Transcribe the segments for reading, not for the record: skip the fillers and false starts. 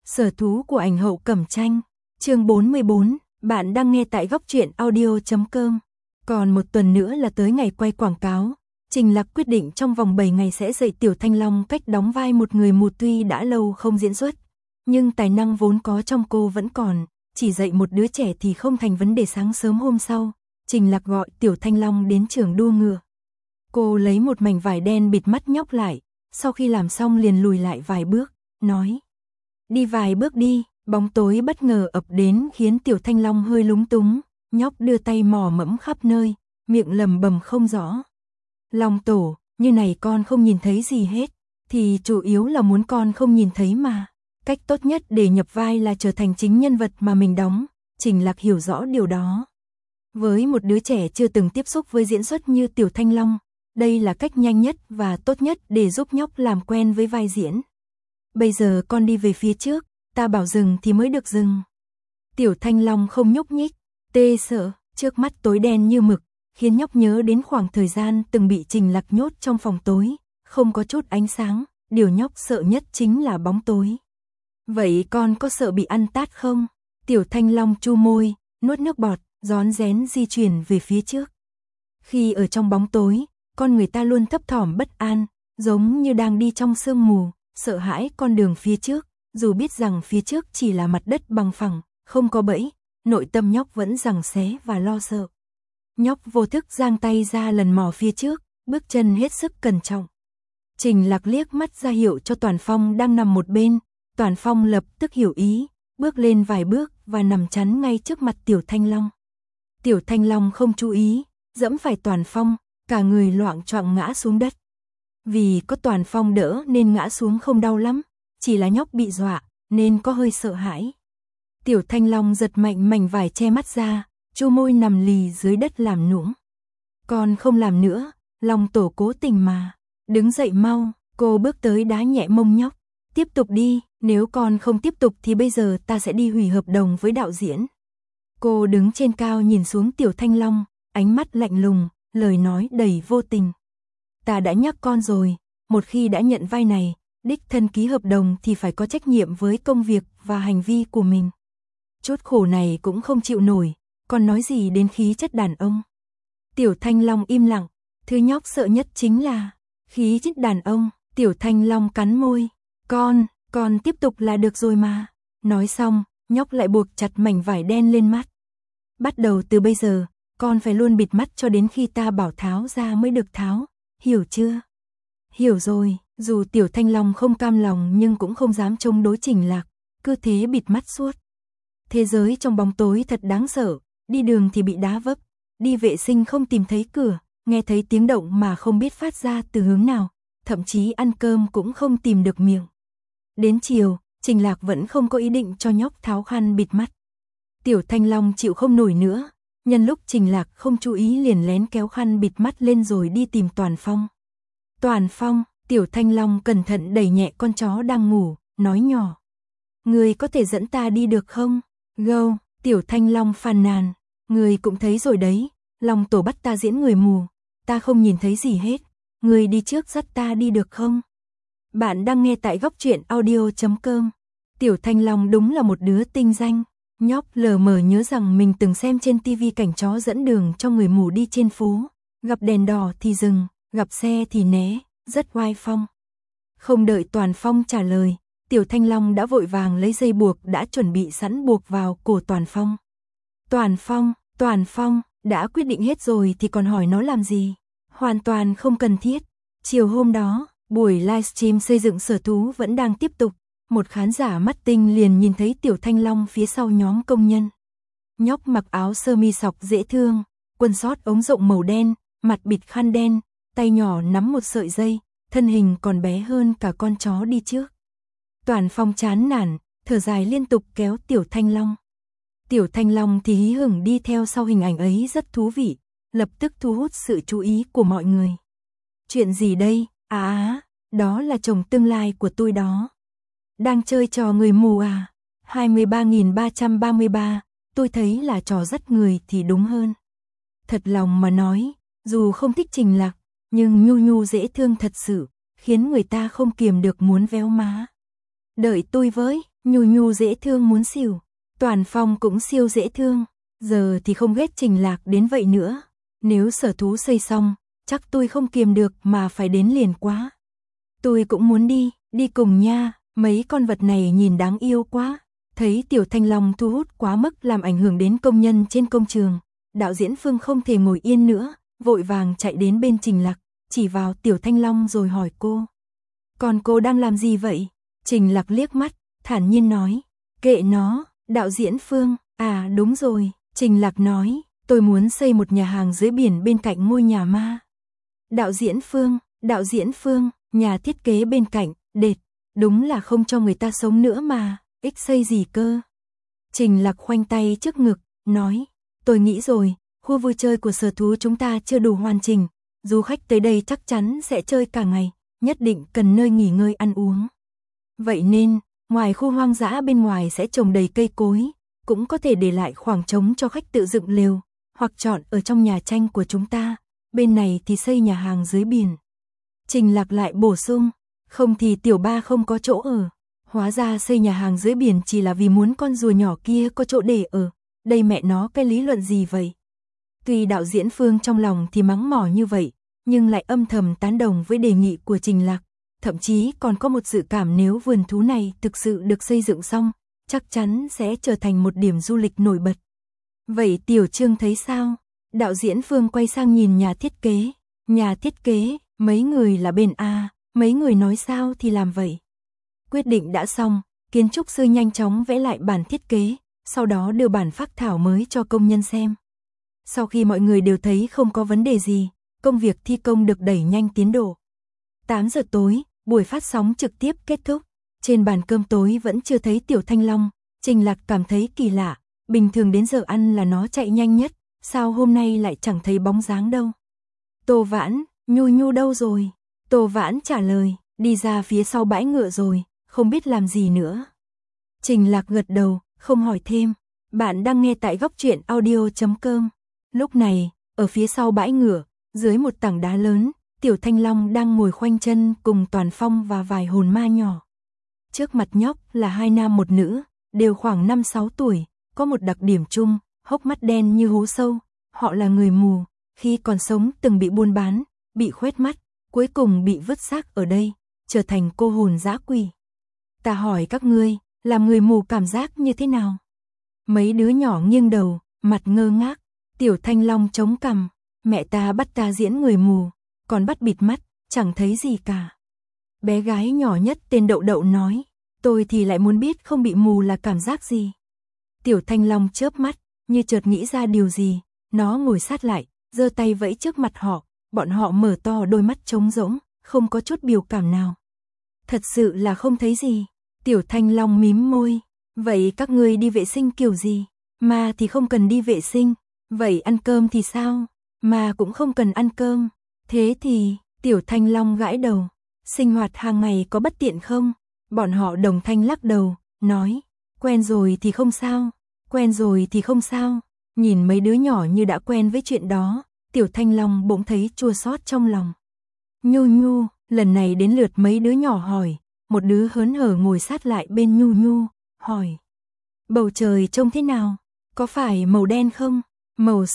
Sở thú của ảnh hậu Cẩm Tranh, chương 44, bạn đang nghe tại góc truyện audio.com. Còn một tuần nữa là tới ngày quay quảng cáo. Trình Lạc quyết định trong vòng 7 ngày sẽ dạy Tiểu Thanh Long cách đóng vai một người mù, tuy đã lâu không diễn xuất, nhưng tài năng vốn có trong cô vẫn còn, chỉ dạy một đứa trẻ thì không thành vấn đề. Sáng sớm hôm sau, Trình Lạc gọi Tiểu Thanh Long đến trường đua ngựa. Cô lấy một mảnh vải đen bịt mắt nhóc lại, sau khi làm xong liền lùi lại vài bước, nói: "Đi vài bước đi." Bóng tối bất ngờ ập đến khiến Tiểu Thanh Long hơi lúng túng, nhóc đưa tay mò mẫm khắp nơi, miệng lẩm bẩm không rõ. "Long tổ, như này con không nhìn thấy gì hết." "Thì chủ yếu là muốn con không nhìn thấy mà. Cách tốt nhất để nhập vai là trở thành chính nhân vật mà mình đóng." Trình Lạc hiểu rõ điều đó. Với một đứa trẻ chưa từng tiếp xúc với diễn xuất như Tiểu Thanh Long, đây là cách nhanh nhất và tốt nhất để giúp nhóc làm quen với vai diễn. "Bây giờ con đi về phía trước, ta bảo dừng thì mới được dừng." Tiểu Thanh Long không nhúc nhích, tê sợ, trước mắt tối đen như mực, khiến nhóc nhớ đến khoảng thời gian từng bị Trình Lạc nhốt trong phòng tối, không có chút ánh sáng, điều nhóc sợ nhất chính là bóng tối. "Vậy con có sợ bị ăn tát không?" Tiểu Thanh Long chu môi, nuốt nước bọt, rón rén di chuyển về phía trước. Khi ở trong bóng tối, con người ta luôn thấp thỏm bất an, giống như đang đi trong sương mù, sợ hãi con đường phía trước, dù biết rằng phía trước chỉ là mặt đất bằng phẳng, không có bẫy, nội tâm nhóc vẫn giằng xé và lo sợ. Nhóc vô thức giang tay ra lần mò phía trước, bước chân hết sức cẩn trọng. Trình Lạc liếc mắt ra hiệu cho Toàn Phong đang nằm một bên, Toàn Phong lập tức hiểu ý, bước lên vài bước và nằm chắn ngay trước mặt Tiểu Thanh Long. Tiểu Thanh Long không chú ý, dẫm phải Toàn Phong, cả người loạng choạng ngã xuống đất. Vì có Toàn Phong đỡ nên ngã xuống không đau lắm, chỉ là nhóc bị dọa nên có hơi sợ hãi. Tiểu Thanh Long giật mạnh mảnh vải che mắt ra, chu môi nằm lì dưới đất làm nũng. "Con không làm nữa, Long tổ cố tình mà. Đứng dậy mau." Cô bước tới đá nhẹ mông nhóc. "Tiếp tục đi, nếu con không tiếp tục thì bây giờ ta sẽ đi hủy hợp đồng với đạo diễn." Cô đứng trên cao nhìn xuống Tiểu Thanh Long, ánh mắt lạnh lùng, lời nói đầy vô tình. "Ta đã nhắc con rồi, một khi đã nhận vai này, đích thân ký hợp đồng thì phải có trách nhiệm với công việc và hành vi của mình. Chút khổ này cũng không chịu nổi, còn nói gì đến khí chất đàn ông." Tiểu Thanh Long im lặng, thứ nhóc sợ nhất chính là khí chất đàn ông. Tiểu Thanh Long cắn môi, con tiếp tục là được rồi mà." Nói xong, nhóc lại buộc chặt mảnh vải đen lên mắt. "Bắt đầu từ bây giờ, con phải luôn bịt mắt cho đến khi ta bảo tháo ra mới được tháo, hiểu chưa?" "Hiểu rồi." Dù Tiểu Thanh Long không cam lòng nhưng cũng không dám chống đối Trình Lạc, cứ thế bịt mắt suốt. Thế giới trong bóng tối thật đáng sợ, đi đường thì bị đá vấp, đi vệ sinh không tìm thấy cửa, nghe thấy tiếng động mà không biết phát ra từ hướng nào, thậm chí ăn cơm cũng không tìm được miệng. Đến chiều, Trình Lạc vẫn không có ý định cho nhóc tháo khăn bịt mắt. Tiểu Thanh Long chịu không nổi nữa, nhân lúc Trình Lạc không chú ý liền lén kéo khăn bịt mắt lên rồi đi tìm Toàn Phong. "Toàn Phong." Tiểu Thanh Long cẩn thận đẩy nhẹ con chó đang ngủ, nói nhỏ: "Người có thể dẫn ta đi được không?" "Gâu." Tiểu Thanh Long phàn nàn: "Người cũng thấy rồi đấy, Long tổ bắt ta diễn người mù, ta không nhìn thấy gì hết, người đi trước dắt ta đi được không?" Bạn đang nghe tại góc truyện audio.com. Tiểu Thanh Long đúng là một đứa tinh danh. Nhóc lờ mờ nhớ rằng mình từng xem trên tivi cảnh chó dẫn đường cho người mù đi trên phố, gặp đèn đỏ thì dừng, gặp xe thì né, rất oai phong. Không đợi Toàn Phong trả lời, Tiểu Thanh Long đã vội vàng lấy dây buộc đã chuẩn bị sẵn buộc vào cổ Toàn Phong. Toàn Phong, đã quyết định hết rồi thì còn hỏi nó làm gì? Hoàn toàn không cần thiết. Chiều hôm đó, buổi livestream xây dựng sở thú vẫn đang tiếp tục. Một khán giả mắt tinh liền nhìn thấy Tiểu Thanh Long phía sau nhóm công nhân. Nhóc mặc áo sơ mi sọc dễ thương, quần sót ống rộng màu đen, mặt bịt khăn đen, tay nhỏ nắm một sợi dây, thân hình còn bé hơn cả con chó đi trước. Toàn Phong chán nản, thở dài liên tục kéo Tiểu Thanh Long. Tiểu Thanh Long thì hí hửng đi theo sau, hình ảnh ấy rất thú vị, lập tức thu hút sự chú ý của mọi người. "Chuyện gì đây? Đó là chồng tương lai của tôi đó. Đang chơi trò người mù à? 23.333, tôi thấy là trò dắt người thì đúng hơn." Thật lòng mà nói, dù không thích Trình Lạc, nhưng nhu nhu dễ thương thật sự, khiến người ta không kiềm được muốn véo má. "Đợi tôi với." Nhu Nhu dễ thương muốn xỉu, Toàn Phong cũng siêu dễ thương, giờ thì không ghét Trình Lạc đến vậy nữa. Nếu sở thú xây xong, chắc tôi không kiềm được mà phải đến liền quá. Tôi cũng muốn đi cùng nha, mấy con vật này nhìn đáng yêu quá. Thấy Tiểu Thanh Long thu hút quá mức làm ảnh hưởng đến công nhân trên công trường, đạo diễn Phương không thể ngồi yên nữa, vội vàng chạy đến bên Trình Lạc, chỉ vào Tiểu Thanh Long rồi hỏi cô. Còn cô đang làm gì vậy? Trình Lạc liếc mắt, thản nhiên nói, kệ nó, đạo diễn Phương, à đúng rồi, Trình Lạc nói, tôi muốn xây một nhà hàng dưới biển bên cạnh ngôi nhà ma. Đạo diễn Phương, nhà thiết kế bên cạnh, đệt, đúng là không cho người ta sống nữa mà, ích xây gì cơ. Trình Lạc khoanh tay trước ngực, nói, tôi nghĩ rồi, khu vui chơi của sở thú chúng ta chưa đủ hoàn chỉnh, du khách tới đây chắc chắn sẽ chơi cả ngày, nhất định cần nơi nghỉ ngơi ăn uống. Vậy nên, ngoài khu hoang dã bên ngoài sẽ trồng đầy cây cối, cũng có thể để lại khoảng trống cho khách tự dựng lều, hoặc chọn ở trong nhà tranh của chúng ta, bên này thì xây nhà hàng dưới biển. Trình Lạc lại bổ sung, không thì Tiểu Ba không có chỗ ở. Hóa ra xây nhà hàng dưới biển chỉ là vì muốn con rùa nhỏ kia có chỗ để ở. Đây mẹ nó cái lý luận gì vậy? Tuy đạo diễn Phương trong lòng thì mắng mỏ như vậy, nhưng lại âm thầm tán đồng với đề nghị của Trình Lạc. Thậm chí còn có một dự cảm nếu vườn thú này thực sự được xây dựng xong, chắc chắn sẽ trở thành một điểm du lịch nổi bật. Vậy Tiểu Trương thấy sao? Đạo diễn Phương quay sang nhìn nhà thiết kế. Nhà thiết kế, mấy người là bên A, mấy người nói sao thì làm vậy. Quyết định đã xong, kiến trúc sư nhanh chóng vẽ lại bản thiết kế, sau đó đưa bản phác thảo mới cho công nhân xem. Sau khi mọi người đều thấy không có vấn đề gì, công việc thi công được đẩy nhanh tiến độ. 8 giờ tối, buổi phát sóng trực tiếp kết thúc. Trên bàn cơm tối vẫn chưa thấy Tiểu Thanh Long, Trình Lạc cảm thấy kỳ lạ, bình thường đến giờ ăn là nó chạy nhanh nhất, sao hôm nay lại chẳng thấy bóng dáng đâu. Tô Vãn, Nhu Nhu đâu rồi? Tô Vãn trả lời, đi ra phía sau bãi ngựa rồi, không biết làm gì nữa. Trình Lạc gật đầu, không hỏi thêm. Bạn đang nghe tại góc truyện audio.com. Lúc này, ở phía sau bãi ngựa, dưới một tảng đá lớn, Tiểu Thanh Long đang ngồi khoanh chân cùng Toàn Phong và vài hồn ma nhỏ. Trước mặt nhóc là hai nam một nữ, đều khoảng 5-6 tuổi, có một đặc điểm chung, hốc mắt đen như hố sâu. Họ là người mù, khi còn sống từng bị buôn bán, bị khoét mắt, cuối cùng bị vứt xác ở đây, trở thành cô hồn dã quỷ. Ta hỏi các ngươi, làm người mù cảm giác như thế nào? Mấy đứa nhỏ nghiêng đầu, mặt ngơ ngác. Tiểu Thanh Long chống cằm, mẹ ta bắt ta diễn người mù, còn bắt bịt mắt, chẳng thấy gì cả. Bé gái nhỏ nhất tên Đậu Đậu nói, tôi thì lại muốn biết không bị mù là cảm giác gì. Tiểu Thanh Long chớp mắt, như chợt nghĩ ra điều gì, nó ngồi sát lại, giơ tay vẫy trước mặt họ, bọn họ mở to đôi mắt trống rỗng, không có chút biểu cảm nào. Thật sự là không thấy gì. Tiểu Thanh Long mím môi, vậy các ngươi đi vệ sinh kiểu gì? Ma thì không cần đi vệ sinh, vậy ăn cơm thì sao? Ma cũng không cần ăn cơm. Thế thì, Tiểu Thanh Long gãi đầu, sinh hoạt hàng ngày có bất tiện không? Bọn họ đồng thanh lắc đầu, nói, quen rồi thì không sao, quen rồi thì không sao. Nhìn mấy đứa nhỏ như đã quen với chuyện đó, Tiểu Thanh Long bỗng thấy chua xót trong lòng. Nhu Nhu, lần này đến lượt mấy đứa nhỏ hỏi, một đứa hớn hở ngồi sát lại bên Nhu Nhu, hỏi. Bầu trời trông thế nào? Có phải màu đen không? Màu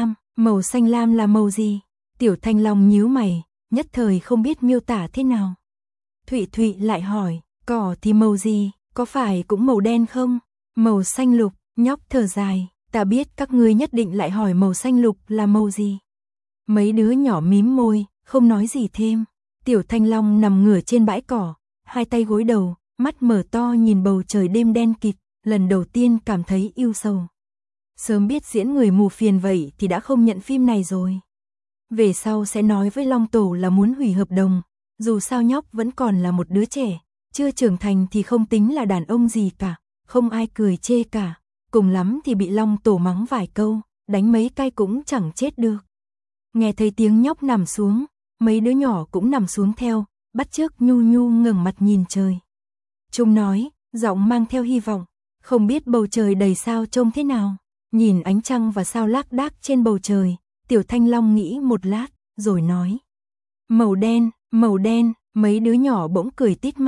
xanh lam là màu gì? Tiểu Thanh Long nhíu mày, nhất thời không biết miêu tả thế nào. Thụy Thụy lại hỏi, cỏ thì màu gì? Có phải cũng màu đen không? Màu xanh lục, nhóc thở dài, ta biết các ngươi nhất định lại hỏi màu xanh lục là màu gì. Mấy đứa nhỏ mím môi, không nói gì thêm. Tiểu Thanh Long nằm ngửa trên bãi cỏ, hai tay gối đầu, mắt mở to nhìn bầu trời đêm đen kịt, lần đầu tiên cảm thấy ưu sầu. Sớm biết diễn người mù phiền vậy thì đã không nhận phim này rồi. Về sau sẽ nói với Long Tổ là muốn hủy hợp đồng, dù sao nhóc vẫn còn là một đứa trẻ, chưa trưởng thành thì không tính là đàn ông gì cả, không ai cười chê cả, cùng lắm thì bị Long Tổ mắng vài câu, đánh mấy cái cũng chẳng chết được. Nghe thấy tiếng nhóc nằm xuống, mấy đứa nhỏ cũng nằm xuống theo, bắt chước Nhu Nhu ngẩng mặt nhìn trời. Chúng nói, giọng mang theo hy vọng, không biết bầu trời đầy sao trông thế nào. Nhìn ánh trăng và sao lác đác trên bầu trời, Tiểu Thanh Long nghĩ một lát, rồi nói. Màu đen, mấy đứa nhỏ bỗng cười tít mắt,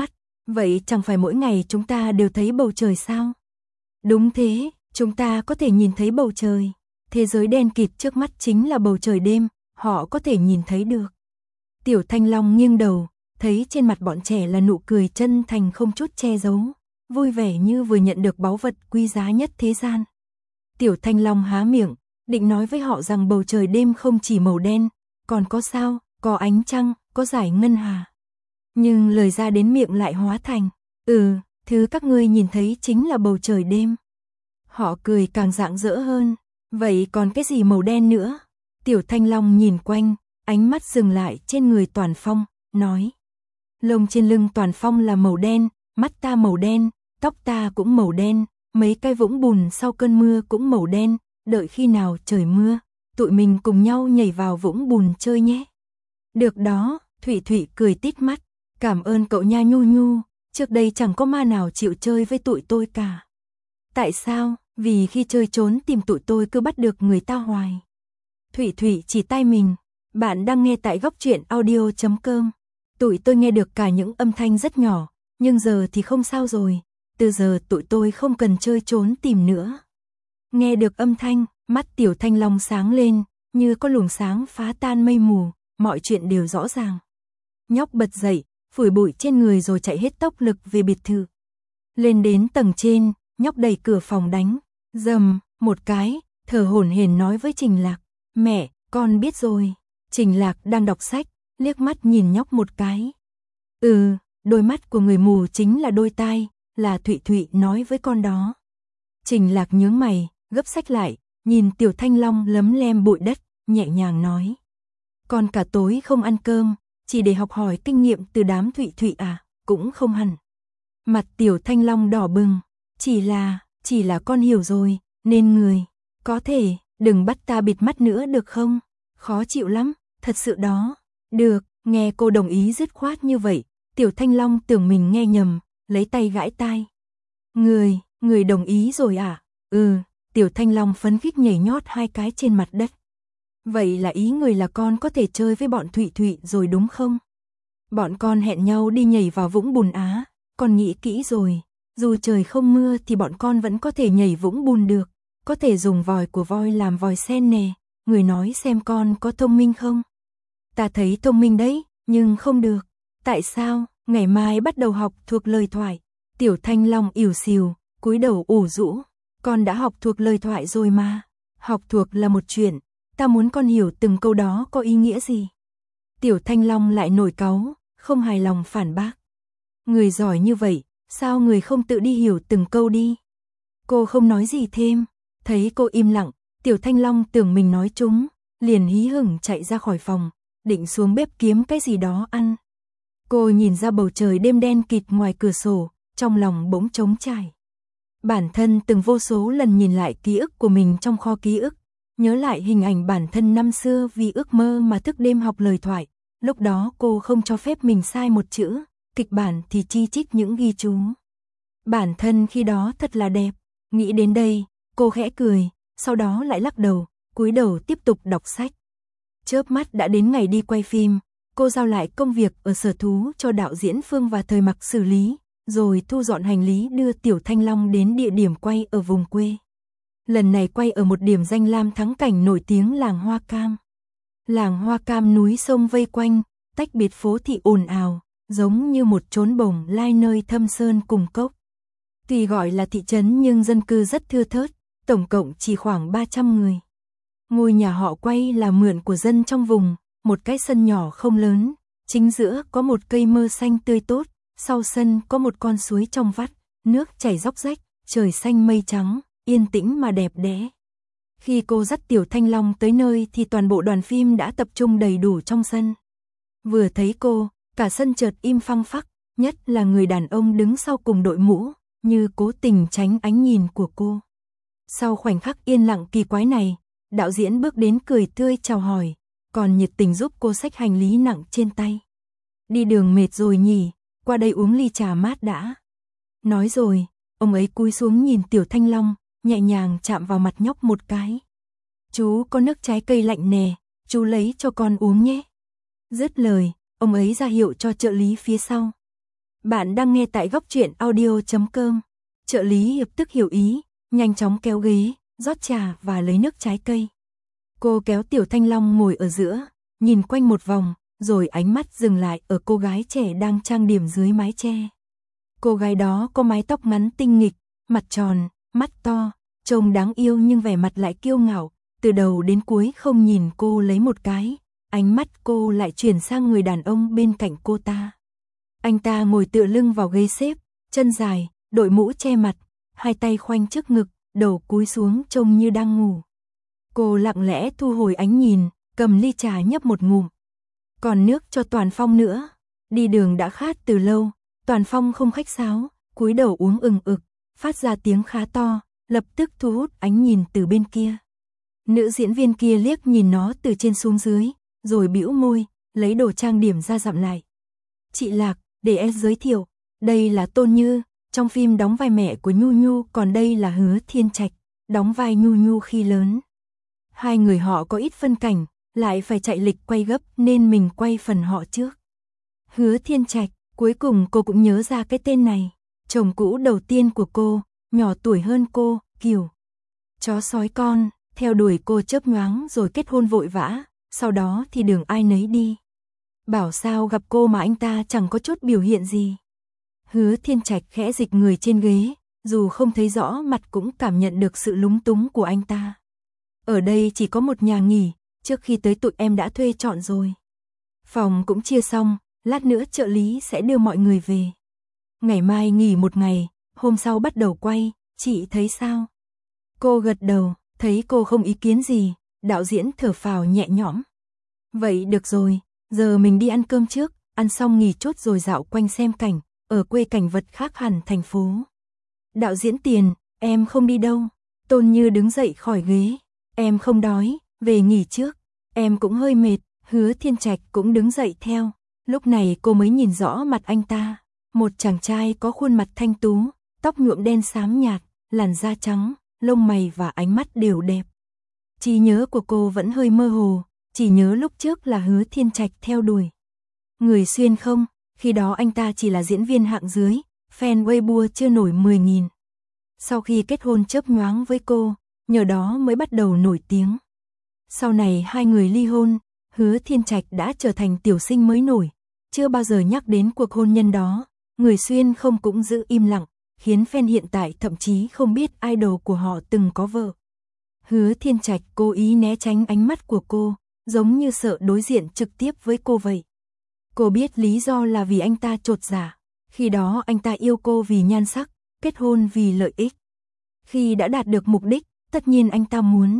Vậy chẳng phải mỗi ngày chúng ta đều thấy bầu trời sao? Đúng thế, chúng ta có thể nhìn thấy bầu trời. Thế giới đen kịt trước mắt chính là bầu trời đêm, họ có thể nhìn thấy được. Tiểu Thanh Long nghiêng đầu, thấy trên mặt bọn trẻ là nụ cười chân thành không chút che giấu, vui vẻ như vừa nhận được báu vật quý giá nhất thế gian. Tiểu Thanh Long há miệng, định nói với họ rằng bầu trời đêm không chỉ màu đen, còn có sao, có ánh trăng, có dải ngân hà. Nhưng lời ra đến miệng lại hóa thành, thứ các ngươi nhìn thấy chính là bầu trời đêm. Họ cười càng rạng rỡ hơn, vậy còn cái gì màu đen nữa? Tiểu Thanh Long nhìn quanh, ánh mắt dừng lại trên người Toàn Phong, nói. Lông trên lưng Toàn Phong là màu đen, mắt ta màu đen, tóc ta cũng màu đen, mấy cái vũng bùn sau cơn mưa cũng màu đen, đợi khi nào trời mưa, tụi mình cùng nhau nhảy vào vũng bùn chơi nhé. Được đó, Thụy Thụy cười tít mắt, cảm ơn cậu nha Nhu Nhu, trước đây chẳng có ma nào chịu chơi với tụi tôi cả. Tại sao? Vì khi chơi trốn tìm tụi tôi cứ bắt được người ta hoài. Thụy Thụy chỉ tay mình, bạn đang nghe tại góc truyện audio.com. Tụi tôi nghe được cả những âm thanh rất nhỏ, nhưng giờ thì không sao rồi, từ giờ tụi tôi không cần chơi trốn tìm nữa. Nghe được âm thanh, mắt Tiểu Thanh Long sáng lên, như có luồng sáng phá tan mây mù, mọi chuyện đều rõ ràng. Nhóc bật dậy, phủi bụi trên người rồi chạy hết tốc lực về biệt thự. Lên đến tầng trên, nhóc đẩy cửa phòng đánh, rầm, một cái, thở hổn hển nói với Trình Lạc, mẹ, con biết rồi. Trình Lạc đang đọc sách, liếc mắt nhìn nhóc một cái. Đôi mắt của người mù chính là đôi tai, là Thụy Thụy nói với con đó. Trình Lạc nhướng mày, gấp sách lại, nhìn Tiểu Thanh Long lấm lem bụi đất, nhẹ nhàng nói. Con cả tối không ăn cơm, chỉ để học hỏi kinh nghiệm từ đám Thụy Thụy à, cũng không hẳn. Mặt Tiểu Thanh Long đỏ bừng, chỉ là con hiểu rồi, nên người, có thể, đừng bắt ta bịt mắt nữa được không? Khó chịu lắm, thật sự đó. Được, nghe cô đồng ý dứt khoát như vậy, Tiểu Thanh Long tưởng mình nghe nhầm, lấy tay gãi tai. Người đồng ý rồi à? Tiểu Thanh Long phấn khích nhảy nhót hai cái trên mặt đất. Vậy là ý người là con có thể chơi với bọn Thụy Thụy rồi đúng không? Bọn con hẹn nhau đi nhảy vào vũng bùn á, con nghĩ kỹ rồi. Dù trời không mưa thì bọn con vẫn có thể nhảy vũng bùn được, có thể dùng vòi của voi làm vòi sen nè, người nói xem con có thông minh không? Ta thấy thông minh đấy, nhưng không được. Tại sao? Ngày mai bắt đầu học thuộc lời thoại. Tiểu Thanh Long ỉu xìu, cúi đầu ủ rũ. Con đã học thuộc lời thoại rồi mà. Học thuộc là một chuyện, ta muốn con hiểu từng câu đó có ý nghĩa gì. Tiểu Thanh Long lại nổi cáu, không hài lòng phản bác. Người giỏi như vậy, sao người không tự đi hiểu từng câu đi? Cô không nói gì thêm, thấy cô im lặng, Tiểu Thanh Long tưởng mình nói trúng, liền hí hửng chạy ra khỏi phòng, định xuống bếp kiếm cái gì đó ăn. Cô nhìn ra bầu trời đêm đen kịt ngoài cửa sổ, trong lòng bỗng trống trải. Bản thân từng vô số lần nhìn lại ký ức của mình trong kho ký ức, nhớ lại hình ảnh bản thân năm xưa vì ước mơ mà thức đêm học lời thoại, lúc đó cô không cho phép mình sai một chữ, kịch bản thì chi chít những ghi chú. Bản thân khi đó thật là đẹp, nghĩ đến đây, cô khẽ cười, sau đó lại lắc đầu, cúi đầu tiếp tục đọc sách. Chớp mắt đã đến ngày đi quay phim, cô giao lại công việc ở sở thú cho đạo diễn Phương và Thời Mặc xử lý, rồi thu dọn hành lý đưa Tiểu Thanh Long đến địa điểm quay ở vùng quê. Lần này quay ở một điểm danh lam thắng cảnh nổi tiếng làng Hoa Cam. Làng Hoa Cam núi sông vây quanh, tách biệt phố thị ồn ào, giống như một chốn bồng lai nơi thâm sơn cùng cốc. Tuy gọi là thị trấn nhưng dân cư rất thưa thớt, tổng cộng chỉ khoảng 300 người. Ngôi nhà họ quay là mượn của dân trong vùng, một cái sân nhỏ không lớn, chính giữa có một cây mơ xanh tươi tốt, sau sân có một con suối trong vắt, nước chảy róc rách, trời xanh mây trắng, yên tĩnh mà đẹp đẽ. Khi cô dắt Tiểu Thanh Long tới nơi thì toàn bộ đoàn phim đã tập trung đầy đủ trong sân. Vừa thấy cô, cả sân chợt im phăng phắc, nhất là người đàn ông đứng sau cùng đội mũ, như cố tình tránh ánh nhìn của cô. Sau khoảnh khắc yên lặng kỳ quái này, đạo diễn bước đến cười tươi chào hỏi, còn nhiệt tình giúp cô xách hành lý nặng trên tay. Đi đường mệt rồi nhỉ, qua đây uống ly trà mát đã. Nói rồi, ông ấy cúi xuống nhìn Tiểu Thanh Long, nhẹ nhàng chạm vào mặt nhóc một cái. Chú có nước trái cây lạnh nè, chú lấy cho con uống nhé. Dứt lời, ông ấy ra hiệu cho trợ lý phía sau. Bạn đang nghe tại góc truyện audio.com. Trợ lý lập tức hiểu ý, nhanh chóng kéo ghế, rót trà và lấy nước trái cây. Cô kéo Tiểu Thanh Long ngồi ở giữa, nhìn quanh một vòng, rồi ánh mắt dừng lại ở cô gái trẻ đang trang điểm dưới mái che. Cô gái đó có mái tóc ngắn tinh nghịch, mặt tròn, mắt to, trông đáng yêu nhưng vẻ mặt lại kiêu ngạo, từ đầu đến cuối không nhìn cô lấy một cái, ánh mắt cô lại chuyển sang người đàn ông bên cạnh cô ta. Anh ta ngồi tựa lưng vào ghế xếp, chân dài, đội mũ che mặt, hai tay khoanh trước ngực, đầu cúi xuống trông như đang ngủ. Cô lặng lẽ thu hồi ánh nhìn, cầm ly trà nhấp một ngụm. Còn nước cho Toàn Phong nữa. Đi đường đã khát từ lâu, Toàn Phong không khách sáo, cúi đầu uống ừng ực, phát ra tiếng khá to, lập tức thu hút ánh nhìn từ bên kia. Nữ diễn viên kia liếc nhìn nó từ trên xuống dưới, rồi bĩu môi, lấy đồ trang điểm ra dặm lại. Chị Lạc, để em giới thiệu, đây là Tôn Như, trong phim đóng vai mẹ của Nhu Nhu, còn đây là Hứa Thiên Trạch, đóng vai Nhu Nhu khi lớn. Hai người họ có ít phân cảnh, lại phải chạy lịch quay gấp nên mình quay phần họ trước. Hứa Thiên Trạch, cuối cùng cô cũng nhớ ra cái tên này. Chồng cũ đầu tiên của cô, nhỏ tuổi hơn cô, kiểu chó sói con, theo đuổi cô chớp nhoáng rồi kết hôn vội vã, sau đó thì đường ai nấy đi. Bảo sao gặp cô mà anh ta chẳng có chút biểu hiện gì. Hứa Thiên Trạch khẽ dịch người trên ghế, dù không thấy rõ mặt cũng cảm nhận được sự lúng túng của anh ta. Ở đây chỉ có một nhà nghỉ, trước khi tới tụi em đã thuê trọn rồi. Phòng cũng chia xong, lát nữa trợ lý sẽ đưa mọi người về. Ngày mai nghỉ một ngày, hôm sau bắt đầu quay, chị thấy sao? Cô gật đầu, thấy cô không ý kiến gì, đạo diễn thở phào nhẹ nhõm. Vậy được rồi, giờ mình đi ăn cơm trước, ăn xong nghỉ chút rồi dạo quanh xem cảnh, ở quê cảnh vật khác hẳn thành phố. Đạo diễn Tiền, em không đi đâu. Tôn Như đứng dậy khỏi ghế, em không đói, về nghỉ trước, em cũng hơi mệt. Hứa Thiên Trạch cũng đứng dậy theo, lúc này cô mới nhìn rõ mặt anh ta, một chàng trai có khuôn mặt thanh tú, tóc nhuộm đen xám nhạt, làn da trắng, lông mày và ánh mắt đều đẹp. Trí nhớ của cô vẫn hơi mơ hồ, chỉ nhớ lúc trước là Hứa Thiên Trạch theo đuổi. Người xuyên không, khi đó anh ta chỉ là diễn viên hạng dưới, fan Weibo chưa nổi 10.000. Sau khi kết hôn chớp nhoáng với cô, nhờ đó mới bắt đầu nổi tiếng. Sau này hai người ly hôn, Hứa Thiên Trạch đã trở thành tiểu sinh mới nổi, chưa bao giờ nhắc đến cuộc hôn nhân đó, người xuyên không cũng giữ im lặng, khiến fan hiện tại thậm chí không biết idol của họ từng có vợ. Hứa Thiên Trạch cố ý né tránh ánh mắt của cô, giống như sợ đối diện trực tiếp với cô vậy. Cô biết lý do là vì anh ta chột dạ, khi đó anh ta yêu cô vì nhan sắc, kết hôn vì lợi ích. Khi đã đạt được mục đích, tất nhiên anh ta muốn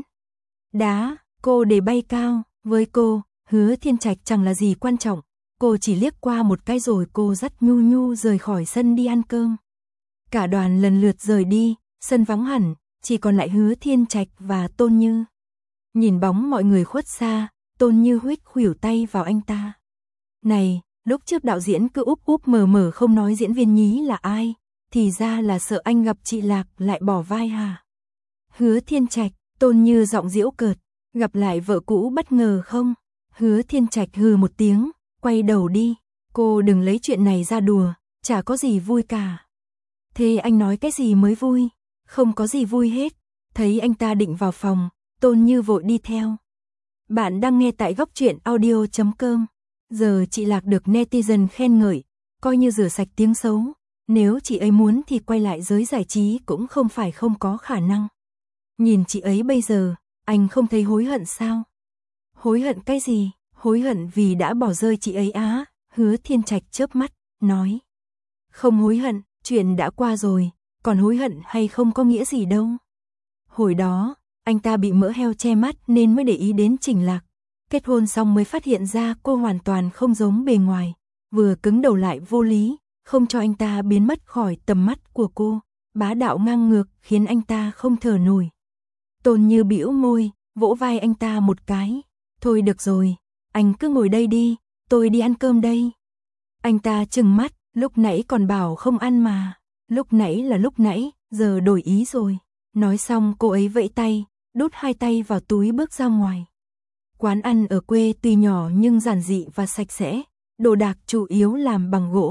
đá cô để bay cao. Với cô, Hứa Thiên Trạch chẳng là gì quan trọng, cô chỉ liếc qua một cái rồi cô dắt Nhu Nhu rời khỏi sân đi ăn cơm. Cả đoàn lần lượt rời đi, sân vắng hẳn, chỉ còn lại Hứa Thiên Trạch và Tôn Như. Nhìn bóng mọi người khuất xa, Tôn Như huých khuỷu tay vào anh ta. Này, lúc trước đạo diễn cứ úp úp mở mở không nói diễn viên nhí là ai, thì ra là sợ anh gặp chị Lạc lại bỏ vai hả? Hứa Thiên Trạch, Tôn Như giọng giễu cợt. Gặp lại vợ cũ bất ngờ không? Hứa Thiên Trạch hừ một tiếng, quay đầu đi. Cô đừng lấy chuyện này ra đùa, chả có gì vui cả. Thế anh nói cái gì mới vui? Không có gì vui hết. Thấy anh ta định vào phòng, Tôn Như vội đi theo. Bạn đang nghe tại góc truyện audio.com. Giờ chị Lạc được netizen khen ngợi, coi như rửa sạch tiếng xấu. Nếu chị ấy muốn thì quay lại giới giải trí cũng không phải không có khả năng. Nhìn chị ấy bây giờ, anh không thấy hối hận sao? Hối hận cái gì? Hối hận vì đã bỏ rơi chị ấy á? Hứa Thiên Trạch chớp mắt, nói. Không hối hận, chuyện đã qua rồi, còn hối hận hay không có nghĩa gì đâu. Hồi đó, anh ta bị mỡ heo che mắt nên mới để ý đến Trình Lạc. Kết hôn xong mới phát hiện ra cô hoàn toàn không giống bề ngoài, vừa cứng đầu lại vô lý, không cho anh ta biến mất khỏi tầm mắt của cô, bá đạo ngang ngược khiến anh ta không thở nổi. Tôn Như bĩu môi, vỗ vai anh ta một cái. Thôi được rồi, anh cứ ngồi đây đi, tôi đi ăn cơm đây. Anh ta trừng mắt, lúc nãy còn bảo không ăn mà. Lúc nãy là lúc nãy, giờ đổi ý rồi. Nói xong cô ấy vẫy tay, đút hai tay vào túi bước ra ngoài. Quán ăn ở quê tuy nhỏ nhưng giản dị và sạch sẽ, đồ đạc chủ yếu làm bằng gỗ,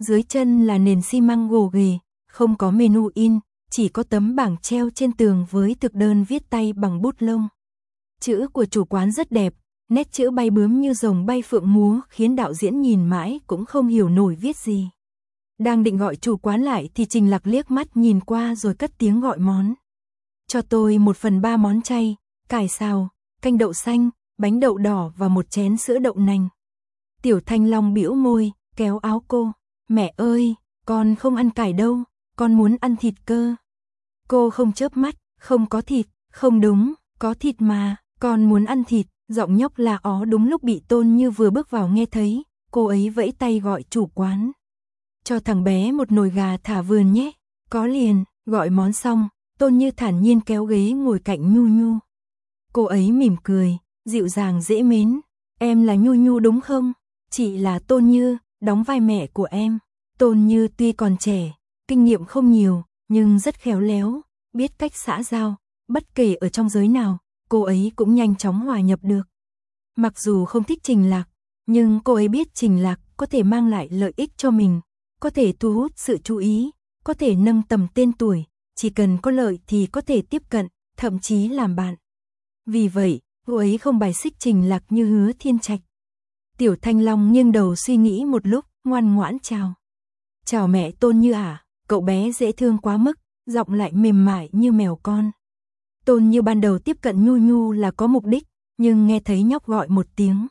dưới chân là nền xi măng gồ ghề, không có menu in, chỉ có tấm bảng treo trên tường với thực đơn viết tay bằng bút lông. Chữ của chủ quán rất đẹp, nét chữ bay bướm như rồng bay phượng múa khiến đạo diễn nhìn mãi cũng không hiểu nổi viết gì. Đang định gọi chủ quán lại thì Trình Lạc liếc mắt nhìn qua rồi cất tiếng gọi món. Cho tôi 1/3 món chay, cải xào, canh đậu xanh, bánh đậu đỏ và một chén sữa đậu nành. Tiểu Thanh Long bĩu môi, kéo áo cô. Mẹ ơi, con không ăn cải đâu, con muốn ăn thịt cơ. Cô không chớp mắt, không có thịt, không đúng, có thịt mà, con muốn ăn thịt. Giọng nhóc la ó đúng lúc bị Tôn Như vừa bước vào nghe thấy, cô ấy vẫy tay gọi chủ quán. Cho thằng bé một nồi gà thả vườn nhé, có liền, gọi món xong, Tôn Như thản nhiên kéo ghế ngồi cạnh Nhu Nhu. Cô ấy mỉm cười, dịu dàng dễ mến, em là Nhu Nhu đúng không? Chị là Tôn Như, đóng vai mẹ của em. Tôn Như tuy còn trẻ, kinh nghiệm không nhiều, nhưng rất khéo léo, biết cách xã giao, bất kể ở trong giới nào, cô ấy cũng nhanh chóng hòa nhập được. Mặc dù không thích Trình Lạc, nhưng cô ấy biết Trình Lạc có thể mang lại lợi ích cho mình, có thể thu hút sự chú ý, có thể nâng tầm tên tuổi, chỉ cần có lợi thì có thể tiếp cận, thậm chí làm bạn. Vì vậy, cô ấy không bài xích Trình Lạc như Hứa Thiên Trạch. Tiểu Thanh Long nghiêng đầu suy nghĩ một lúc, ngoan ngoãn chào. Chào mẹ Tôn Như à, cậu bé dễ thương quá mức, giọng lại mềm mại như mèo con. Tôn Như ban đầu tiếp cận Nhu Nhu là có mục đích, nhưng nghe thấy nhóc gọi một tiếng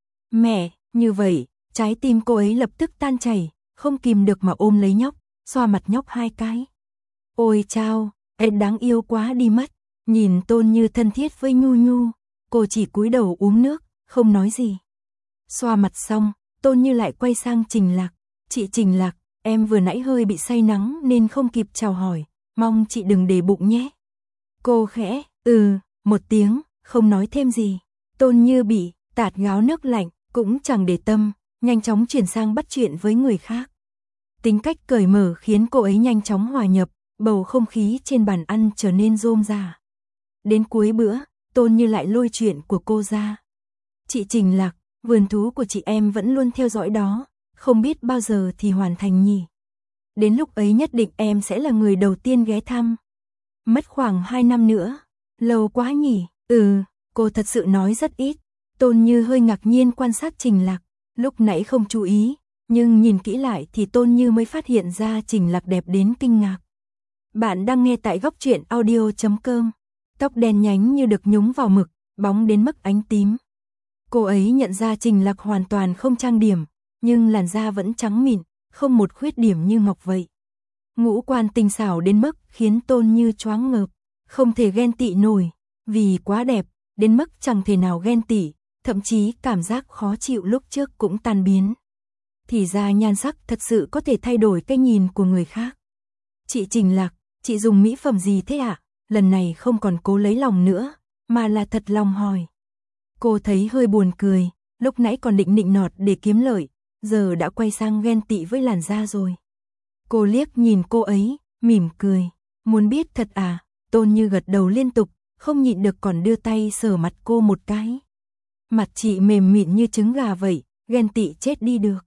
mẹ, như vậy, trái tim cô ấy lập tức tan chảy, không kìm được mà ôm lấy nhóc, xoa mặt nhóc 2 cái. Ôi chao, em đáng yêu quá đi mất. Nhìn Tôn Như thân thiết với Nhu Nhu, cô chỉ cúi đầu uống nước, không nói gì. Xoa mặt xong, Tôn Như lại quay sang Trình Lạc. Chị Trình Lạc, em vừa nãy hơi bị say nắng nên không kịp chào hỏi, mong chị đừng để bụng nhé. Cô khẽ, một tiếng, không nói thêm gì. Tôn Như bị tạt gáo nước lạnh, cũng chẳng để tâm, nhanh chóng chuyển sang bắt chuyện với người khác. Tính cách cởi mở khiến cô ấy nhanh chóng hòa nhập, bầu không khí trên bàn ăn trở nên rôm rả. Đến cuối bữa, Tôn Như lại lôi chuyện của cô ra. Chị Trình Lạc, vườn thú của chị em vẫn luôn theo dõi đó, không biết bao giờ thì hoàn thành nhỉ. Đến lúc ấy nhất định em sẽ là người đầu tiên ghé thăm. Mất khoảng 2 năm nữa, lâu quá nhỉ. Cô thật sự nói rất ít. Tôn Như hơi ngạc nhiên quan sát Trình Lạc, lúc nãy không chú ý, nhưng nhìn kỹ lại thì Tôn Như mới phát hiện ra Trình Lạc đẹp đến kinh ngạc. Bạn đang nghe tại Góc Truyện Audio.com. Tóc đen nhánh như được nhúng vào mực, bóng đến mức ánh tím. Cô ấy nhận ra Trình Lạc hoàn toàn không trang điểm, nhưng làn da vẫn trắng mịn, không một khuyết điểm như ngọc vậy. Ngũ quan tinh xảo đến mức khiến Tôn Như choáng ngợp, không thể ghen tị nổi, vì quá đẹp, đến mức chẳng thể nào ghen tị, thậm chí cảm giác khó chịu lúc trước cũng tan biến. Thì ra nhan sắc thật sự có thể thay đổi cái nhìn của người khác. Chị Trình Lạc, chị dùng mỹ phẩm gì thế ạ? Lần này không còn cố lấy lòng nữa, mà là thật lòng hỏi. Cô thấy hơi buồn cười, lúc nãy còn định nịnh nọt để kiếm lợi, giờ đã quay sang ghen tị với làn da rồi. Cô liếc nhìn cô ấy, mỉm cười. Muốn biết thật à? Tôn Như gật đầu liên tục, không nhịn được còn đưa tay sờ mặt cô một cái. Mặt chị mềm mịn như trứng gà vậy, ghen tị chết đi được.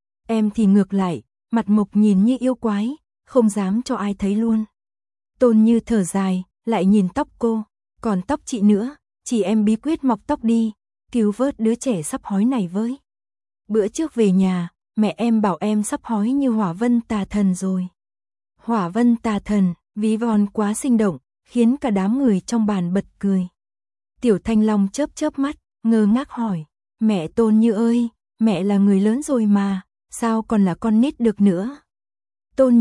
Em thì ngược lại, mặt mộc nhìn như yêu quái, không dám cho ai thấy luôn. Tôn Như thở dài, lại nhìn tóc cô. Còn tóc chị nữa, chỉ em bí quyết mọc tóc đi, cứu vớt đứa trẻ sắp hói này với. Bữa trước về nhà, mẹ em bảo em sắp hói như Hỏa Vân Tà Thần rồi. Hỏa Vân Tà Thần, ví von quá sinh động, khiến cả đám người trong bàn bật cười. Tiểu Thanh Long chớp chớp mắt, ngơ ngác hỏi, mẹ Tôn Như ơi, mẹ là người lớn rồi mà, sao còn là con nít được nữa? Tôn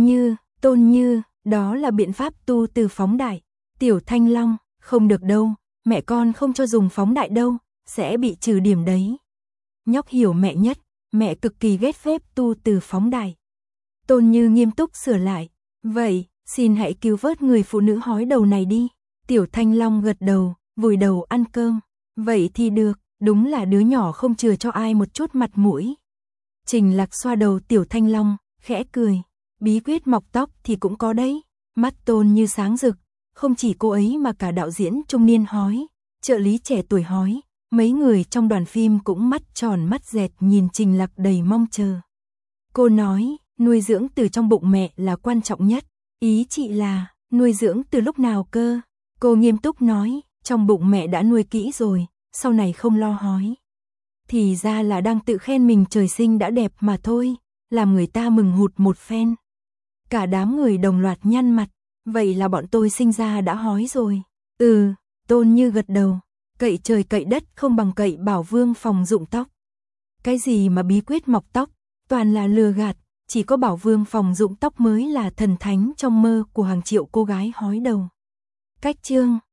Như, đó là biện pháp tu từ phóng đại. Tiểu Thanh Long, không được đâu, mẹ con không cho dùng phóng đại đâu, sẽ bị trừ điểm đấy. Nhóc hiểu mẹ nhất, mẹ cực kỳ ghét phép tu từ phóng đại. Tôn Như nghiêm túc sửa lại, vậy, xin hãy cứu vớt người phụ nữ hói đầu này đi. Tiểu Thanh Long gật đầu, vùi đầu ăn cơm. Vậy thì được, đúng là đứa nhỏ không chừa cho ai một chút mặt mũi. Trình Lạc xoa đầu Tiểu Thanh Long, khẽ cười. Bí quyết mọc tóc thì cũng có đấy. Mắt Tôn Như sáng rực, không chỉ cô ấy mà cả đạo diễn trung niên hói, trợ lý trẻ tuổi hói, mấy người trong đoàn phim cũng mắt tròn mắt dẹt nhìn Trình Lạc đầy mong chờ. Cô nói, nuôi dưỡng từ trong bụng mẹ là quan trọng nhất. Ý chị là, nuôi dưỡng từ lúc nào cơ? Cô nghiêm túc nói, trong bụng mẹ đã nuôi kỹ rồi, sau này không lo hói. Thì ra là đang tự khen mình trời sinh đã đẹp mà thôi, làm người ta mừng hụt một phen. Cả đám người đồng loạt nhăn mặt, vậy là bọn tôi sinh ra đã hói rồi. Tôn Như gật đầu, cậy trời cậy đất không bằng cậy Bảo Vương phòng dụng tóc. Cái gì mà bí quyết mọc tóc, toàn là lừa gạt, chỉ có Bảo Vương phòng dụng tóc mới là thần thánh trong mơ của hàng triệu cô gái hói đầu. Cách chương